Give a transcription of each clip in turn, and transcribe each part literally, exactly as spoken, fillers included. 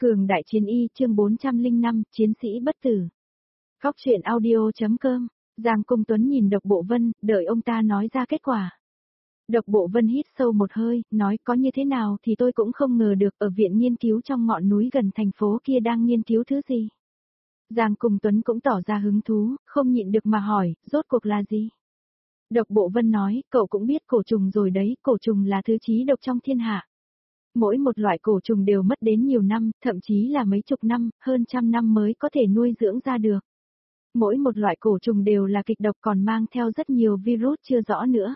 Cường đại chiến y chương bốn trăm lẻ năm, chiến sĩ bất tử. Góc truyện audio.com, Giang Cung Tuấn nhìn Độc Bộ Vân, đợi ông ta nói ra kết quả. Độc Bộ Vân hít sâu một hơi, nói có như thế nào thì tôi cũng không ngờ được ở viện nghiên cứu trong ngọn núi gần thành phố kia đang nghiên cứu thứ gì. Giang Cung Tuấn cũng tỏ ra hứng thú, không nhịn được mà hỏi, rốt cuộc là gì? Độc Bộ Vân nói, cậu cũng biết cổ trùng rồi đấy, cổ trùng là thứ chí độc trong thiên hạ. Mỗi một loại cổ trùng đều mất đến nhiều năm, thậm chí là mấy chục năm, hơn trăm năm mới có thể nuôi dưỡng ra được. Mỗi một loại cổ trùng đều là kịch độc còn mang theo rất nhiều virus chưa rõ nữa.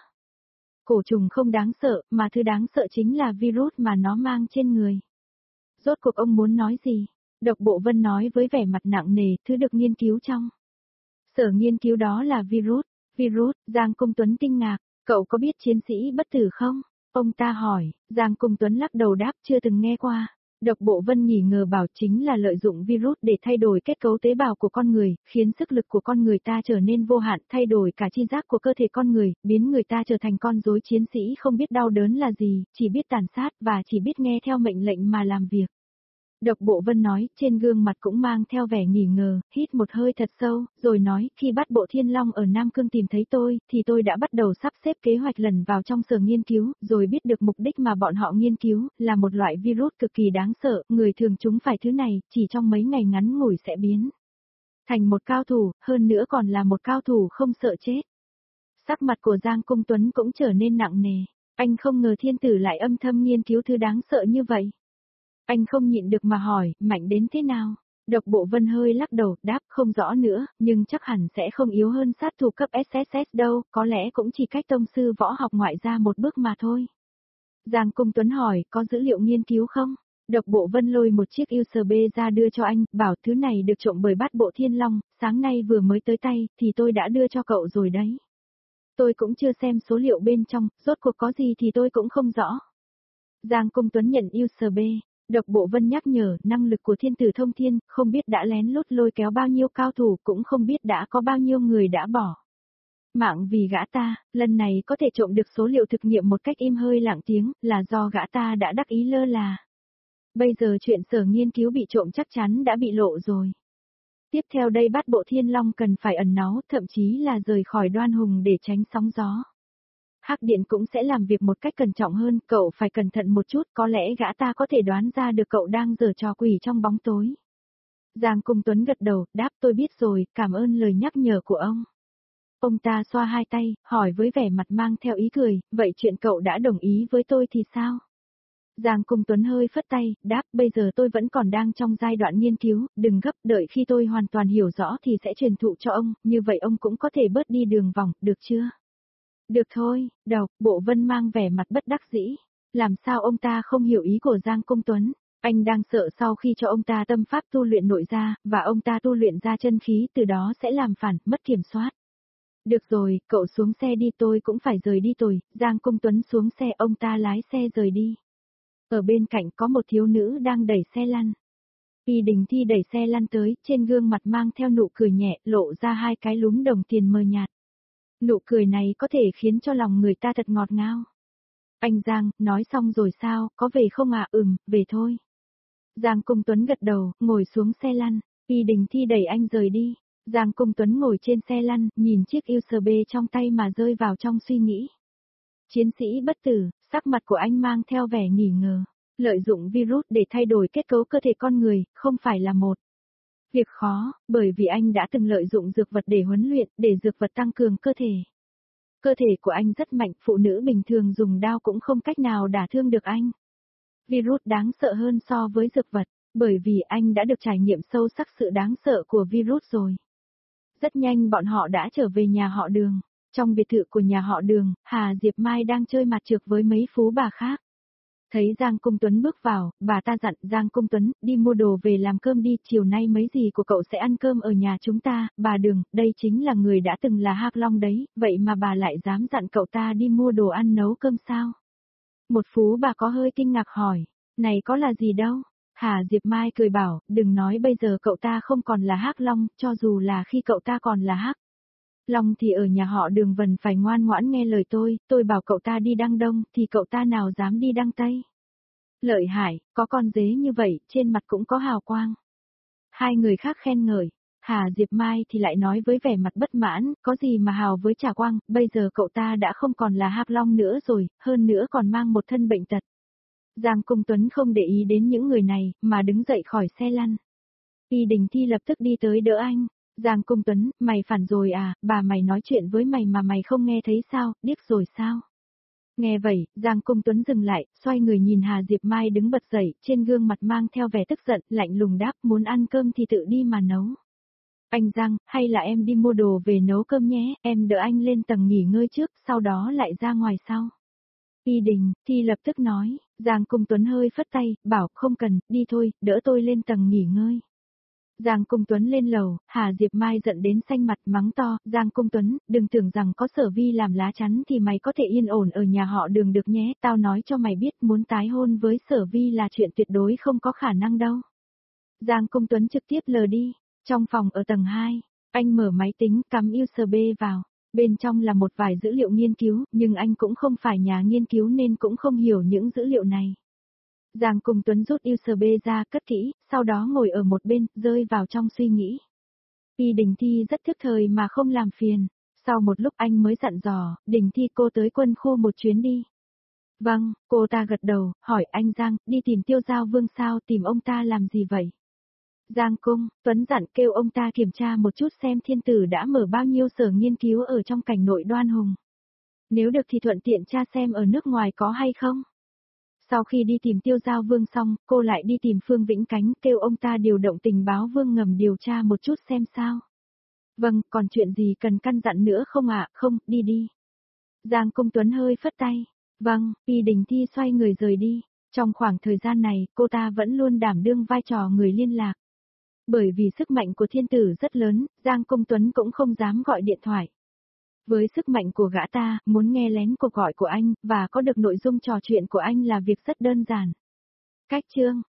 Cổ trùng không đáng sợ, mà thứ đáng sợ chính là virus mà nó mang trên người. Rốt cuộc ông muốn nói gì? Độc Bộ Vân nói với vẻ mặt nặng nề, thứ được nghiên cứu trong sở nghiên cứu đó là virus. Virus, Giang Cung Tuấn kinh ngạc, cậu có biết chiến sĩ bất tử không? Ông ta hỏi, Giang Cung Tuấn lắc đầu đáp chưa từng nghe qua. Độc Bộ Vân nghỉ ngờ bảo chính là lợi dụng virus để thay đổi kết cấu tế bào của con người, khiến sức lực của con người ta trở nên vô hạn, thay đổi cả chi giác của cơ thể con người, biến người ta trở thành con rối chiến sĩ không biết đau đớn là gì, chỉ biết tàn sát và chỉ biết nghe theo mệnh lệnh mà làm việc. Độc Bộ Vân nói, trên gương mặt cũng mang theo vẻ nghỉ ngờ, hít một hơi thật sâu, rồi nói, khi bắt Bộ Thiên Long ở Nam Cương tìm thấy tôi, thì tôi đã bắt đầu sắp xếp kế hoạch lần vào trong sở nghiên cứu, rồi biết được mục đích mà bọn họ nghiên cứu, là một loại virus cực kỳ đáng sợ, người thường chúng phải thứ này, chỉ trong mấy ngày ngắn ngủi sẽ biến thành một cao thủ, hơn nữa còn là một cao thủ không sợ chết. Sắc mặt của Giang Cung Tuấn cũng trở nên nặng nề, anh không ngờ thiên tử lại âm thầm nghiên cứu thứ đáng sợ như vậy. Anh không nhịn được mà hỏi, mạnh đến thế nào? Độc Bộ Vân hơi lắc đầu, đáp không rõ nữa, nhưng chắc hẳn sẽ không yếu hơn sát thủ cấp ét ét ét đâu, có lẽ cũng chỉ cách tông sư võ học ngoại ra một bước mà thôi. Giang Cung Tuấn hỏi, có dữ liệu nghiên cứu không? Độc Bộ Vân lôi một chiếc u ét bê ra đưa cho anh, bảo thứ này được trộm bởi Bát Bộ Thiên Long, sáng nay vừa mới tới tay, thì tôi đã đưa cho cậu rồi đấy. Tôi cũng chưa xem số liệu bên trong, rốt cuộc có gì thì tôi cũng không rõ. Giang Cung Tuấn nhận u ét bê. Độc Bộ Vân nhắc nhở, năng lực của thiên tử thông thiên, không biết đã lén lút lôi kéo bao nhiêu cao thủ, cũng không biết đã có bao nhiêu người đã bỏ mạng vì gã ta, lần này có thể trộm được số liệu thực nghiệm một cách im hơi lặng tiếng, là do gã ta đã đắc ý lơ là. Bây giờ chuyện sở nghiên cứu bị trộm chắc chắn đã bị lộ rồi. Tiếp theo đây Bát Bộ Thiên Long cần phải ẩn náu, thậm chí là rời khỏi Đoan Hùng để tránh sóng gió. Hắc Điện cũng sẽ làm việc một cách cẩn trọng hơn, cậu phải cẩn thận một chút, có lẽ gã ta có thể đoán ra được cậu đang giở trò quỷ trong bóng tối. Giang Cung Tuấn gật đầu, đáp tôi biết rồi, cảm ơn lời nhắc nhở của ông. Ông ta xoa hai tay, hỏi với vẻ mặt mang theo ý cười, vậy chuyện cậu đã đồng ý với tôi thì sao? Giang Cung Tuấn hơi phất tay, đáp bây giờ tôi vẫn còn đang trong giai đoạn nghiên cứu, đừng gấp, đợi khi tôi hoàn toàn hiểu rõ thì sẽ truyền thụ cho ông, như vậy ông cũng có thể bớt đi đường vòng, được chưa? Được thôi, Độc Bộ Vân mang vẻ mặt bất đắc dĩ. Làm sao ông ta không hiểu ý của Giang Cung Tuấn? Anh đang sợ sau khi cho ông ta tâm pháp tu luyện nội ra, và ông ta tu luyện ra chân khí từ đó sẽ làm phản, mất kiểm soát. Được rồi, cậu xuống xe đi tôi cũng phải rời đi rồi. Giang Cung Tuấn xuống xe ông ta lái xe rời đi. Ở bên cạnh có một thiếu nữ đang đẩy xe lăn. Y Đình Thi đẩy xe lăn tới, trên gương mặt mang theo nụ cười nhẹ, lộ ra hai cái lúm đồng tiền mờ nhạt. Nụ cười này có thể khiến cho lòng người ta thật ngọt ngào. Anh Giang, nói xong rồi sao, có về không ạ? À? Ừm, về thôi. Giang Cung Tuấn gật đầu, ngồi xuống xe lăn, Y Đình Thi đẩy anh rời đi. Giang Cung Tuấn ngồi trên xe lăn, nhìn chiếc u ét bê trong tay mà rơi vào trong suy nghĩ. Chiến sĩ bất tử, sắc mặt của anh mang theo vẻ nghỉ ngờ. Lợi dụng virus để thay đổi kết cấu cơ thể con người, không phải là một việc khó, bởi vì anh đã từng lợi dụng dược vật để huấn luyện, để dược vật tăng cường cơ thể. Cơ thể của anh rất mạnh, phụ nữ bình thường dùng đao cũng không cách nào đả thương được anh. Virus đáng sợ hơn so với dược vật, bởi vì anh đã được trải nghiệm sâu sắc sự đáng sợ của virus rồi. Rất nhanh bọn họ đã trở về nhà họ Đường. Trong biệt thự của nhà họ Đường, Hà Diệp Mai đang chơi mặt trược với mấy phú bà khác. Thấy Giang Cung Tuấn bước vào, bà ta dặn Giang Cung Tuấn, đi mua đồ về làm cơm đi, chiều nay mấy gì của cậu sẽ ăn cơm ở nhà chúng ta, bà Đường, đây chính là người đã từng là Hắc Long đấy, vậy mà bà lại dám dặn cậu ta đi mua đồ ăn nấu cơm sao? Một phú bà có hơi kinh ngạc hỏi, này có là gì đâu? Hà Diệp Mai cười bảo, đừng nói bây giờ cậu ta không còn là Hắc Long, cho dù là khi cậu ta còn là Hắc Long thì ở nhà họ Đường Vân phải ngoan ngoãn nghe lời tôi, tôi bảo cậu ta đi Đăng Đông thì cậu ta nào dám đi Đăng Tây. Lợi hại, có con dế như vậy, trên mặt cũng có hào quang. Hai người khác khen ngợi. Hà Diệp Mai thì lại nói với vẻ mặt bất mãn, có gì mà hào với Trà Quang, bây giờ cậu ta đã không còn là Hạp Long nữa rồi, hơn nữa còn mang một thân bệnh tật. Giang Cung Tuấn không để ý đến những người này, mà đứng dậy khỏi xe lăn. Y Đình Thi lập tức đi tới đỡ anh. Giang Cung Tuấn, mày phản rồi à, bà mày nói chuyện với mày mà mày không nghe thấy sao, điếc rồi sao? Nghe vậy, Giang Cung Tuấn dừng lại, xoay người nhìn Hà Diệp Mai đứng bật dậy, trên gương mặt mang theo vẻ tức giận, lạnh lùng đáp, muốn ăn cơm thì tự đi mà nấu. Anh Giang, hay là em đi mua đồ về nấu cơm nhé, em đỡ anh lên tầng nghỉ ngơi trước, sau đó lại ra ngoài sau. Y Đình Thi lập tức nói, Giang Cung Tuấn hơi phất tay, bảo không cần, đi thôi, đỡ tôi lên tầng nghỉ ngơi. Giang Cung Tuấn lên lầu, Hà Diệp Mai giận đến xanh mặt mắng to, Giang Cung Tuấn, đừng tưởng rằng có Sở Vi làm lá chắn thì mày có thể yên ổn ở nhà họ Đường được nhé, tao nói cho mày biết muốn tái hôn với Sở Vi là chuyện tuyệt đối không có khả năng đâu. Giang Cung Tuấn trực tiếp lờ đi, trong phòng ở tầng hai, anh mở máy tính cắm u ét bê vào, bên trong là một vài dữ liệu nghiên cứu, nhưng anh cũng không phải nhà nghiên cứu nên cũng không hiểu những dữ liệu này. Giang Cung Tuấn rút u ét bê ra cất kỹ, sau đó ngồi ở một bên, rơi vào trong suy nghĩ. Y Đình Thi rất thức thời mà không làm phiền. Sau một lúc anh mới dặn dò, Đình Thi cô tới quân khu một chuyến đi. Vâng, cô ta gật đầu, hỏi anh Giang, đi tìm Tiêu Giao Vương sao, tìm ông ta làm gì vậy? Giang Cung Tuấn dặn kêu ông ta kiểm tra một chút xem thiên tử đã mở bao nhiêu sở nghiên cứu ở trong cảnh nội Đoan Hùng. Nếu được thì thuận tiện tra xem ở nước ngoài có hay không. Sau khi đi tìm Tiêu Giao Vương xong, cô lại đi tìm Phương Vĩnh Cánh, kêu ông ta điều động tình báo Vương ngầm điều tra một chút xem sao. Vâng, còn chuyện gì cần căn dặn nữa không ạ? À? Không, đi đi. Giang Cung Tuấn hơi phất tay. Vâng, Y Đình Thi xoay người rời đi. Trong khoảng thời gian này, cô ta vẫn luôn đảm đương vai trò người liên lạc. Bởi vì sức mạnh của thiên tử rất lớn, Giang Cung Tuấn cũng không dám gọi điện thoại. Với sức mạnh của gã ta, muốn nghe lén cuộc gọi của anh, và có được nội dung trò chuyện của anh là việc rất đơn giản. Cách chương